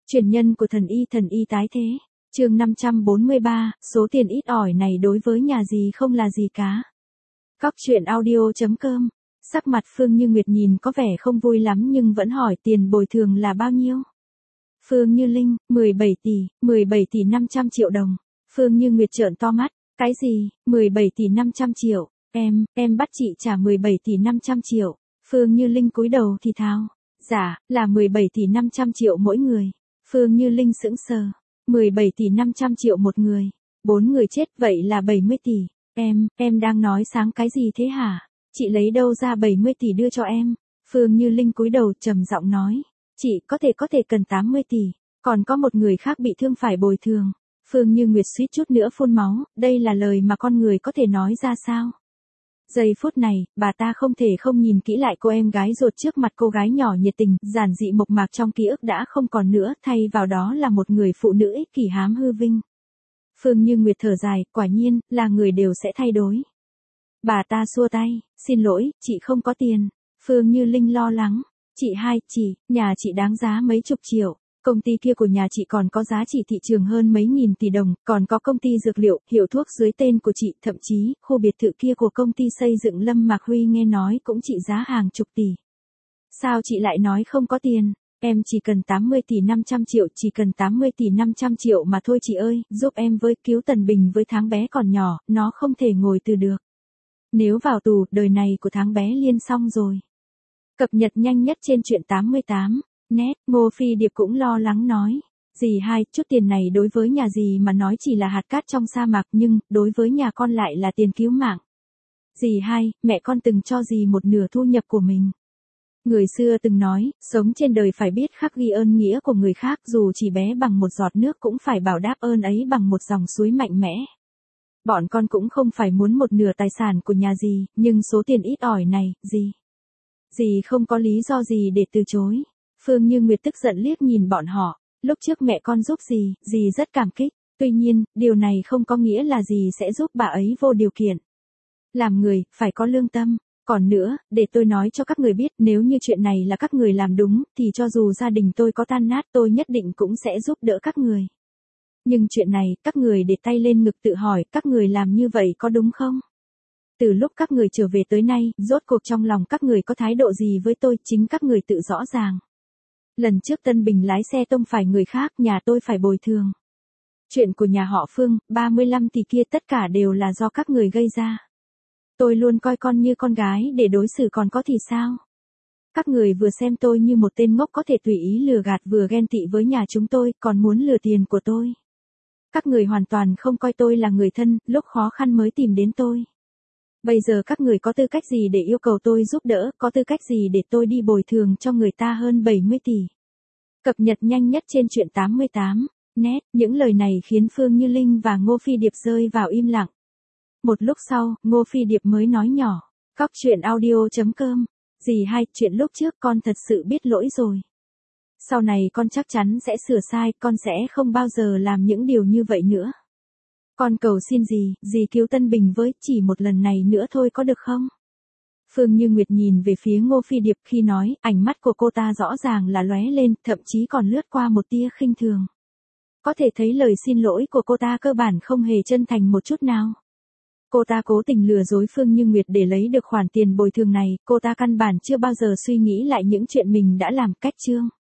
Truyền nhân của thần y tái thế. Chương 543, số tiền ít ỏi này đối với nhà gì không là gì cả. Cóc truyện audio.com. Sắc mặt Phương Như Nguyệt nhìn có vẻ không vui lắm nhưng vẫn hỏi tiền bồi thường là bao nhiêu. Phương Như Linh, 17 tỷ 500 triệu đồng. Phương Như Nguyệt trợn to mắt, cái gì, 17 tỷ 500 triệu, em bắt chị trả 17 tỷ 500 triệu. Phương Như Linh cúi đầu thì thào, dạ, là 17 tỷ 500 triệu mỗi người. Phương Như Linh sững sờ, 17 tỷ 500 triệu một người, 4 người chết vậy là 70 tỷ. Em đang nói sáng cái gì thế hả? Chị lấy đâu ra 70 tỷ đưa cho em? Phương Như Linh cúi đầu trầm giọng nói, chị có thể cần 80 tỷ, còn có một người khác bị thương phải bồi thường. Phương Như Nguyệt suýt chút nữa phun máu, đây là lời mà con người có thể nói ra sao? Giây phút này, bà ta không thể không nhìn kỹ lại cô em gái ruột trước mặt cô gái nhỏ nhiệt tình, giản dị mộc mạc trong ký ức đã không còn nữa, thay vào đó là một người phụ nữ ích kỷ hám hư vinh. Phương Như Nguyệt thở dài, quả nhiên, là người đều sẽ thay đổi. Bà ta xua tay, xin lỗi, chị không có tiền. Phương Như Linh lo lắng, nhà chị đáng giá mấy chục triệu. Công ty kia của nhà chị còn có giá trị thị trường hơn mấy nghìn tỷ đồng, còn có công ty dược liệu, hiệu thuốc dưới tên của chị, thậm chí, khu biệt thự kia của công ty xây dựng Lâm Mạc Huy nghe nói cũng trị giá hàng chục tỷ. Sao chị lại nói không có tiền? Em chỉ cần 80 tỷ 500 triệu, chỉ cần 80 tỷ 500 triệu mà thôi chị ơi, giúp em với, cứu Tần Bình với Tháng bé còn nhỏ, nó không thể ngồi từ được. Nếu vào tù, đời này của Tháng bé Liên xong rồi. Cập nhật nhanh nhất trên truyện 88. Net, Ngô Phi Điệp cũng lo lắng nói. Dì hai, chút tiền này đối với nhà dì mà nói chỉ là hạt cát trong sa mạc nhưng, đối với nhà con lại là tiền cứu mạng. Dì hai, mẹ con từng cho dì một nửa thu nhập của mình. Người xưa từng nói, sống trên đời phải biết khắc ghi ơn nghĩa của người khác dù chỉ bé bằng một giọt nước cũng phải bảo đáp ơn ấy bằng một dòng suối mạnh mẽ. Bọn con cũng không phải muốn một nửa tài sản của nhà dì, nhưng số tiền ít ỏi này, dì không có lý do gì để từ chối. Phương Như Nguyệt tức giận liếc nhìn bọn họ, lúc trước mẹ con giúp dì rất cảm kích, tuy nhiên, điều này không có nghĩa là dì sẽ giúp bà ấy vô điều kiện. Làm người, phải có lương tâm, còn nữa, để tôi nói cho các người biết, nếu như chuyện này là các người làm đúng, thì cho dù gia đình tôi có tan nát tôi nhất định cũng sẽ giúp đỡ các người. Nhưng chuyện này, các người để tay lên ngực tự hỏi, các người làm như vậy có đúng không? Từ lúc các người trở về tới nay, rốt cuộc trong lòng các người có thái độ gì với tôi, chính các người tự rõ ràng. Lần trước Tân Bình lái xe tông phải người khác, nhà tôi phải bồi thường. Chuyện của nhà họ Phương, 35 tỷ kia tất cả đều là do các người gây ra. Tôi luôn coi con như con gái để đối xử còn có thì sao? Các người vừa xem tôi như một tên ngốc có thể tùy ý lừa gạt vừa ghen tị với nhà chúng tôi, còn muốn lừa tiền của tôi. Các người hoàn toàn không coi tôi là người thân, lúc khó khăn mới tìm đến tôi. Bây giờ các người có tư cách gì để yêu cầu tôi giúp đỡ, có tư cách gì để tôi đi bồi thường cho người ta hơn 70 tỷ. Cập nhật nhanh nhất trên truyện 88. Net, những lời này khiến Phương Như Linh và Ngô Phi Điệp rơi vào im lặng. Một lúc sau, Ngô Phi Điệp mới nói nhỏ, cóc truyện audio.com. Dì hai, chuyện lúc trước con thật sự biết lỗi rồi. Sau này con chắc chắn sẽ sửa sai, con sẽ không bao giờ làm những điều như vậy nữa. Con cầu xin dì cứu Tân Bình với, chỉ một lần này nữa thôi có được không? Phương Như Nguyệt nhìn về phía Ngô Phi Điệp khi nói, ánh mắt của cô ta rõ ràng là lóe lên, thậm chí còn lướt qua một tia khinh thường. Có thể thấy lời xin lỗi của cô ta cơ bản không hề chân thành một chút nào. Cô ta cố tình lừa dối Phương Như Nguyệt để lấy được khoản tiền bồi thường này, cô ta căn bản chưa bao giờ suy nghĩ lại những chuyện mình đã làm, cách chương.